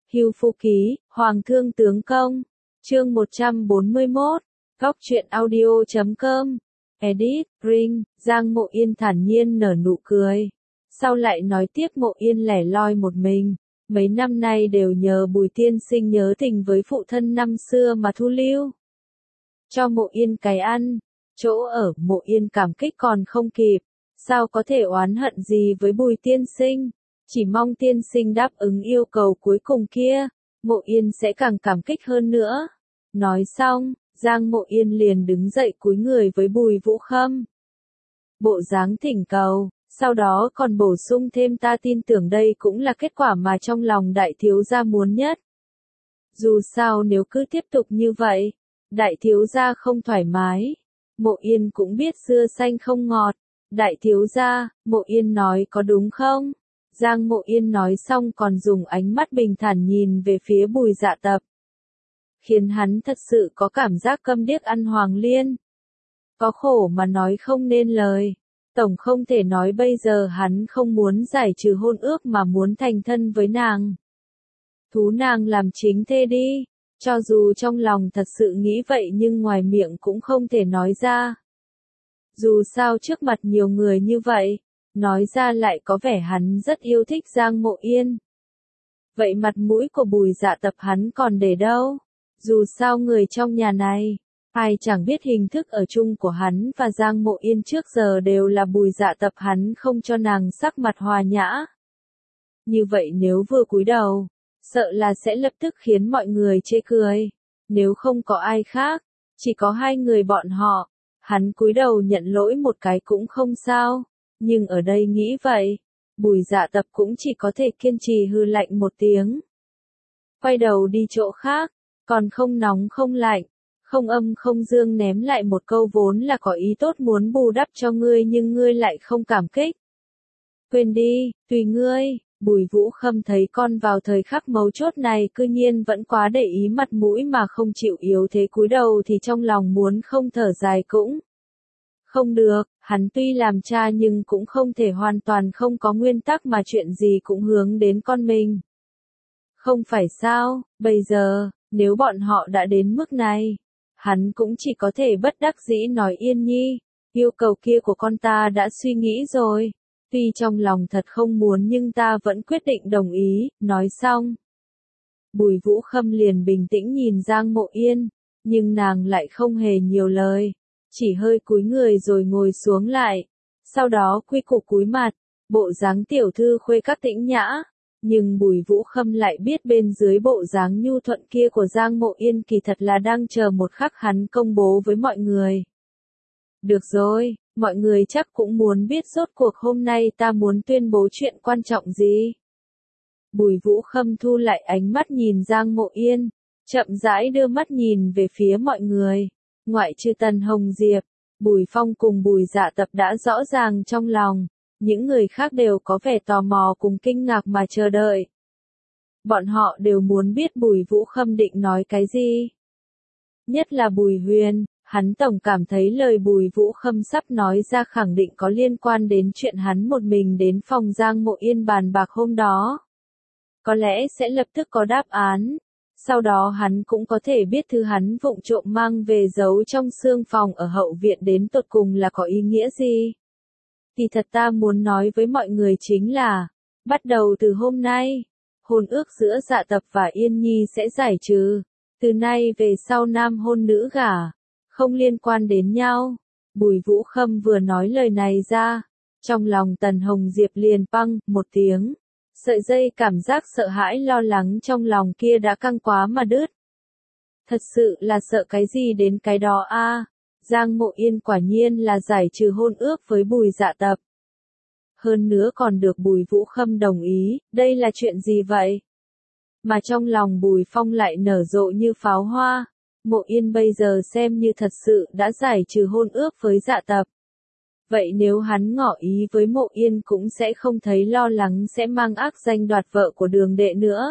Hưu Phu Ký, Hoàng Thương Tướng Công. Chương 141. Góc truyện audio.com. Edit, Ring, Giang Mộ Yên thản nhiên nở nụ cười. Sau lại nói tiếp Mộ Yên lẻ loi một mình. Mấy năm nay đều nhờ Bùi tiên sinh nhớ tình với phụ thân năm xưa mà thu lưu. Cho Mộ Yên cái ăn, chỗ ở. Mộ Yên cảm kích còn không kịp. Sao có thể oán hận gì với Bùi tiên sinh? Chỉ mong tiên sinh đáp ứng yêu cầu cuối cùng kia, Mộ Yên sẽ càng cảm kích hơn nữa. Nói xong, Giang Mộ Yên liền đứng dậy cúi người với Bùi Vũ Khâm. Bộ dáng thỉnh cầu, sau đó còn bổ sung thêm ta tin tưởng đây cũng là kết quả mà trong lòng đại thiếu gia muốn nhất. Dù sao nếu cứ tiếp tục như vậy, đại thiếu gia không thoải mái. Mộ Yên cũng biết dưa xanh không ngọt. Đại thiếu gia, Mộ Yên nói có đúng không? Giang Mộ Yên nói xong còn dùng ánh mắt bình thản nhìn về phía Bùi Dạ Tập. Khiến hắn thật sự có cảm giác câm điếc ăn hoàng liên. Có khổ mà nói không nên lời. Tổng không thể nói bây giờ hắn không muốn giải trừ hôn ước mà muốn thành thân với nàng. Thú nàng làm chính thê đi. Cho dù trong lòng thật sự nghĩ vậy nhưng ngoài miệng cũng không thể nói ra. Dù sao trước mặt nhiều người như vậy, nói ra lại có vẻ hắn rất yêu thích Giang Mộ Yên. Vậy mặt mũi của Bùi Dạ Tập hắn còn để đâu? Dù sao người trong nhà này, ai chẳng biết hình thức ở chung của hắn và Giang Mộ Yên trước giờ đều là Bùi Dạ Tập hắn không cho nàng sắc mặt hòa nhã. Như vậy nếu vừa cúi đầu, sợ là sẽ lập tức khiến mọi người chê cười. Nếu không có ai khác, chỉ có hai người bọn họ, hắn cúi đầu nhận lỗi một cái cũng không sao. Nhưng ở đây nghĩ vậy, Bùi Dạ Tập cũng chỉ có thể kiên trì hừ lạnh một tiếng. Quay đầu đi chỗ khác, còn không nóng không lạnh, không âm không dương ném lại một câu vốn là có ý tốt muốn bù đắp cho ngươi nhưng ngươi lại không cảm kích. Quên đi, tùy ngươi. Bùi Vũ Khâm thấy con vào thời khắc mấu chốt này cư nhiên vẫn quá để ý mặt mũi mà không chịu yếu thế cúi đầu thì trong lòng muốn không thở dài cũng không được, hắn tuy làm cha nhưng cũng không thể hoàn toàn không có nguyên tắc mà chuyện gì cũng hướng đến con mình. Không phải sao, bây giờ, nếu bọn họ đã đến mức này, hắn cũng chỉ có thể bất đắc dĩ nói Yên Nhi, yêu cầu kia của con ta đã suy nghĩ rồi. Tuy trong lòng thật không muốn nhưng ta vẫn quyết định đồng ý, nói xong. Bùi Vũ Khâm liền bình tĩnh nhìn Giang Mộ Yên, nhưng nàng lại không hề nhiều lời, chỉ hơi cúi người rồi ngồi xuống lại, sau đó quy củ cúi mặt, bộ dáng tiểu thư khuê các tĩnh nhã, nhưng Bùi Vũ Khâm lại biết bên dưới bộ dáng nhu thuận kia của Giang Mộ Yên kỳ thật là đang chờ một khắc hắn công bố với mọi người. Được rồi. Mọi người chắc cũng muốn biết rốt cuộc hôm nay ta muốn tuyên bố chuyện quan trọng gì. Bùi Vũ Khâm thu lại ánh mắt nhìn Giang Mộ Yên, chậm rãi đưa mắt nhìn về phía mọi người. Ngoại trừ Tần Hồng Diệp, Bùi Phong cùng Bùi Dạ Tập đã rõ ràng trong lòng, những người khác đều có vẻ tò mò cùng kinh ngạc mà chờ đợi. Bọn họ đều muốn biết Bùi Vũ Khâm định nói cái gì. Nhất là Bùi Huyền. Hắn tổng cảm thấy lời Bùi Vũ Khâm sắp nói ra khẳng định có liên quan đến chuyện hắn một mình đến phòng Giang Mộ Yên bàn bạc hôm đó. Có lẽ sẽ lập tức có đáp án. Sau đó hắn cũng có thể biết thứ hắn vụng trộm mang về giấu trong xương phòng ở hậu viện đến tột cùng là có ý nghĩa gì. Thì thật ta muốn nói với mọi người chính là, bắt đầu từ hôm nay, hôn ước giữa Dạ Tập và Yên Nhi sẽ giải trừ. Từ nay về sau nam hôn nữ gả. Không liên quan đến nhau. Bùi Vũ Khâm vừa nói lời này ra, trong lòng Tần Hồng Diệp liền păng một tiếng. Sợi dây cảm giác sợ hãi lo lắng trong lòng kia đã căng quá mà đứt. Thật sự là sợ cái gì đến cái đó a. Giang Mộ Yên quả nhiên là giải trừ hôn ước với Bùi Dạ Tập. Hơn nữa còn được Bùi Vũ Khâm đồng ý, đây là chuyện gì vậy? Mà trong lòng Bùi Phong lại nở rộ như pháo hoa. Mộ Yên bây giờ xem như thật sự đã giải trừ hôn ước với Dạ Tập. Vậy nếu hắn ngỏ ý với Mộ Yên cũng sẽ không thấy lo lắng sẽ mang ác danh đoạt vợ của Đường Đệ nữa.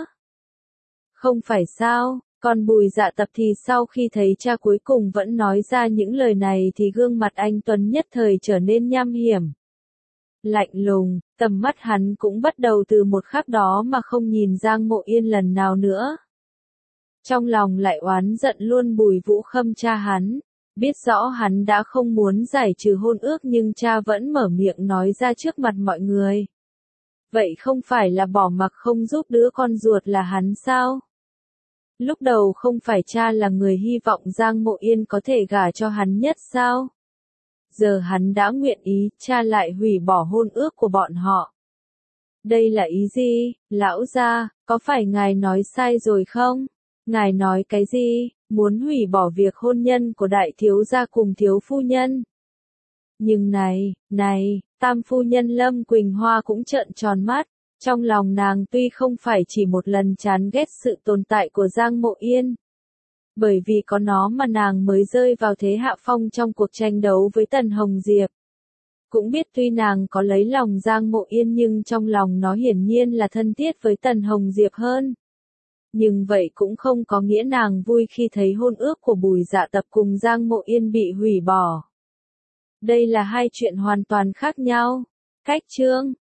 Không phải sao, còn Bùi Dạ Tập thì sau khi thấy cha cuối cùng vẫn nói ra những lời này thì gương mặt anh Tuấn nhất thời trở nên nham hiểm. lạnh lùng, tầm mắt hắn cũng bắt đầu từ một khắc đó mà không nhìn Giang Mộ Yên lần nào nữa. Trong lòng lại oán giận luôn Bùi Vũ Khâm cha hắn, biết rõ hắn đã không muốn giải trừ hôn ước nhưng cha vẫn mở miệng nói ra trước mặt mọi người. Vậy không phải là bỏ mặc không giúp đứa con ruột là hắn sao? Lúc đầu không phải cha là người hy vọng Giang Mộ Yên có thể gả cho hắn nhất sao? Giờ hắn đã nguyện ý, cha lại hủy bỏ hôn ước của bọn họ. Đây là ý gì, lão gia, có phải ngài nói sai rồi không? Ngài nói cái gì, muốn hủy bỏ việc hôn nhân của đại thiếu gia cùng thiếu phu nhân? Nhưng này, tam phu nhân Lâm Quỳnh Hoa cũng trợn tròn mắt, trong lòng nàng tuy không phải chỉ một lần chán ghét sự tồn tại của Giang Mộ Yên. Bởi vì có nó mà nàng mới rơi vào thế hạ phong trong cuộc tranh đấu với Tần Hồng Diệp. Cũng biết tuy nàng có lấy lòng Giang Mộ Yên nhưng trong lòng nó hiển nhiên là thân thiết với Tần Hồng Diệp hơn. Nhưng vậy cũng không có nghĩa nàng vui khi thấy hôn ước của Bùi Dạ Tập cùng Giang Mộ Yên bị hủy bỏ. Đây là hai chuyện hoàn toàn khác nhau. Cách chương